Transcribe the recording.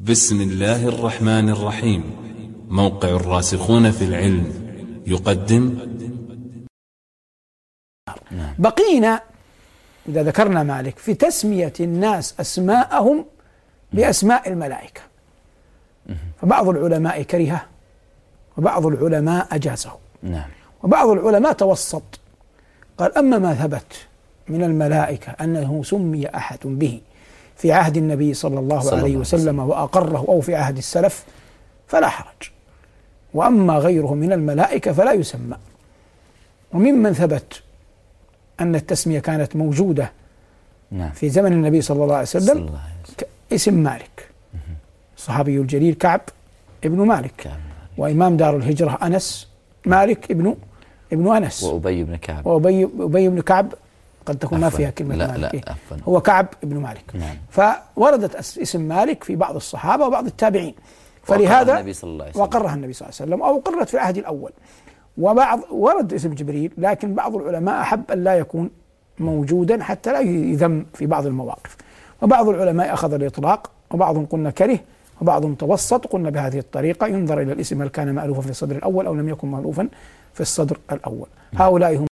بسم الله الرحمن الرحيم. موقع الراسخون في العلم يقدم. بقينا إذا ذكرنا مالك في تسمية الناس أسماءهم بأسماء الملائكة، فبعض العلماء كرهه وبعض العلماء أجازه، وبعض العلماء توسط، قال أما ما ثبت من الملائكة أنه سمي أحد به في عهد النبي صلى الله عليه وسلم وأقره أو في عهد السلف فلا حرج، وأما غيره من الملائكة فلا يسمى. وممن ثبت أن التسمية كانت موجودة في زمن النبي صلى الله عليه وسلم اسم مالك، الصحابي الجليل كعب ابن مالك، وإمام دار الهجرة أنس مالك ابن أنس، وأبي بن كعب، وأبي بن كعب قد تكون ما فيها كلمة مالك، هو كعب ابن مالك. فوردت اسم مالك في بعض الصحابة وبعض التابعين، فلهذا وقرها النبي صلى الله عليه وسلم أو قرت في العهد الأول. وبعض ورد اسم جبريل، لكن بعض العلماء أحب أن لا يكون موجودا حتى لا يذم في بعض المواقف، وبعض العلماء أخذ الإطلاق، وبعضهم قلنا كره، وبعضهم توسط. قلنا بهذه الطريقة ينظر إلى الاسم هل كان مألوفا في الصدر الأول أو لم يكن مألوفا في الصدر الأول. هؤلاء هم